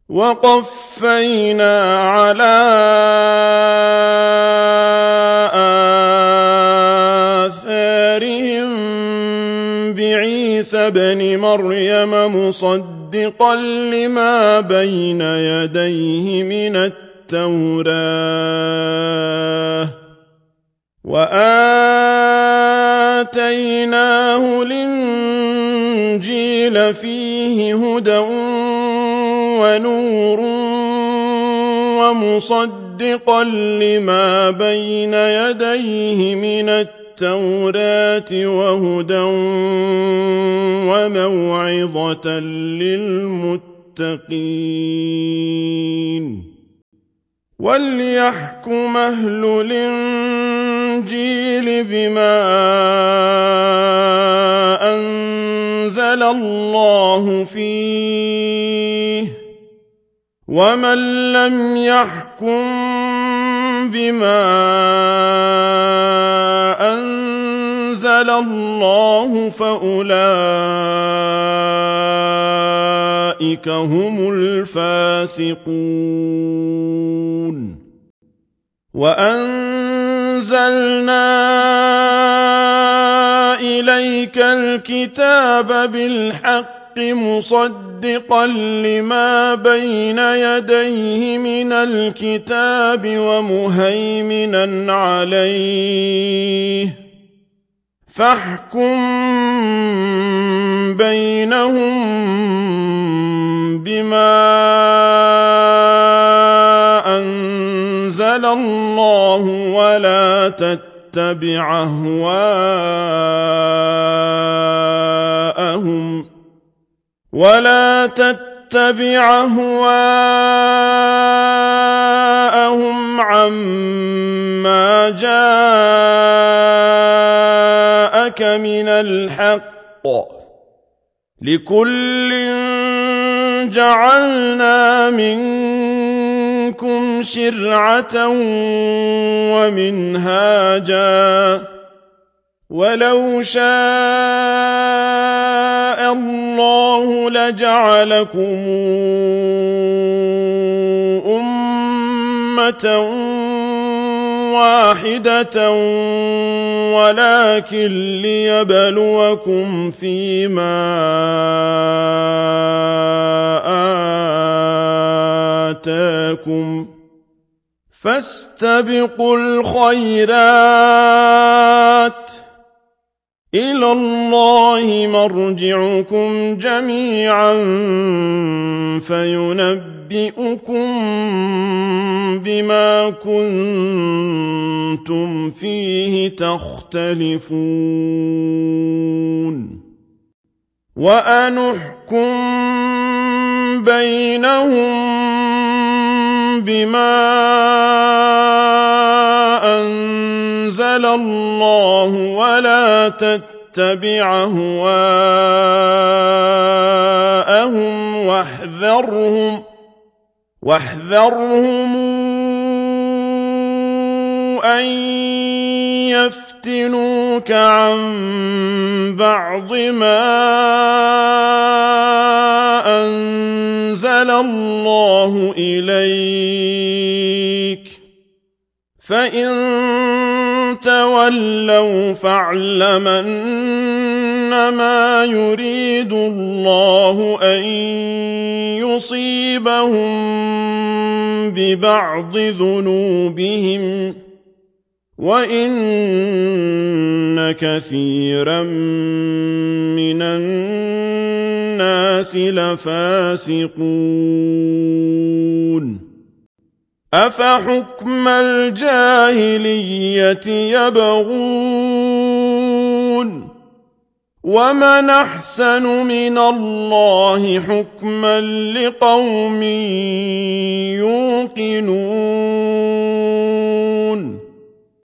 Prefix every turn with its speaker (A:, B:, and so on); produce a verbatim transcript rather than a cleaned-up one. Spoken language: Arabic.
A: وَقَفَّيْنَا عَلَىٰ آثَارِهِم بِعِيسَى ابْنِ مَرْيَمَ مُصَدِّقًا لِّمَا بَيْنَ يَدَيْهِ مِنَ التَّوْرَاةِ وَآتَيْنَاهُ الْإِنجِيلَ فِيهِ هُدًى وَنُورٌ وَمُصَدِّقًا لِّمَا بَيْنَ يَدَيْهِ مِنَ التَّوْرَاةِ وَهُدًى وَمَوْعِظَةً لِّلْمُتَّقِينَ وَلْيَحْكُمْ أَهْلُ الْإِنجِيلِ بِمَا أَنزَلَ اللَّهُ فِيهِ ۚ وَمَن لَّمْ يَحْكُم بِمَا أَنزَلَ اللَّهُ فَأُولَٰئِكَ هُمُ الْفَاسِقُونَ وَأَنزَلْنَا إِلَيْكَ الْكِتَابَ بِالْحَقِّ مُصَدِّقًا لِّمَا بَيْنَ يَدَيْهِ مِنَ الْكِتَابِ وَمُهَيْمِنًا عَلَيْهِ ۖ فَاحْكُم بَيْنَهُم بِمَا أَنزَلَ اللَّهُ وَلَا تَتَّبِعْ أَهْوَاءَهُمْ وَلَا تَتَّبِعْ أَهْوَاءَهُمْ عَمَّا جَاءَكَ مِنَ الْحَقِّ ۚ لِكُلٍّ جَعَلْنَا مِنكُمْ شِرْعَةً وَمِنْهَاجًا ۚ وَلَوْ شَاءَ اللَّهُ لَجَعَلَكُمْ أُمَّةً وَاحِدَةً وَلَٰكِن لِّيَبْلُوَكُمْ فِيمَا آتَاكُمْ ۖ فَاسْتَبِقُوا الْخَيْرَاتِ ۚ إِلَى اللَّهِ مَرْجِعُكُمْ جَمِيعًا فَيُنَبِّئُكُم بِمَا كُنتُمْ فِيهِ تَخْتَلِفُونَ وَأَنِ احْكُم بَيْنَهُم بِمَا أَنزَلَ اللَّهُ وَلَا تَتَّبِعْ أَهْوَاءَهُمْ وَاحْذَرْهُمْ وَاحْذَرْهُمْ أَن يَفْتِنُوكَ عَن بَعْضِ مَا أَنزَلَ اللَّهُ إِلَيْكَ ۖ فَإِن تَوَلَّوْا فَاعْلَمْ أَنَّمَا يُرِيدُ اللَّهُ أَن يُصِيبَهُم بِبَعْضِ ذُنُوبِهِمْ ۗ وَإِنَّ كَثِيرًا مِّنَ النَّاسِ لَفَاسِقُونَ أَفَحُكْمَ الْجَاهِلِيَّةِ يَبْغُونَ وَمَنْ أَحْسَنُ مِنَ اللَّهِ حُكْمًا لِّقَوْمٍ يُوقِنُونَ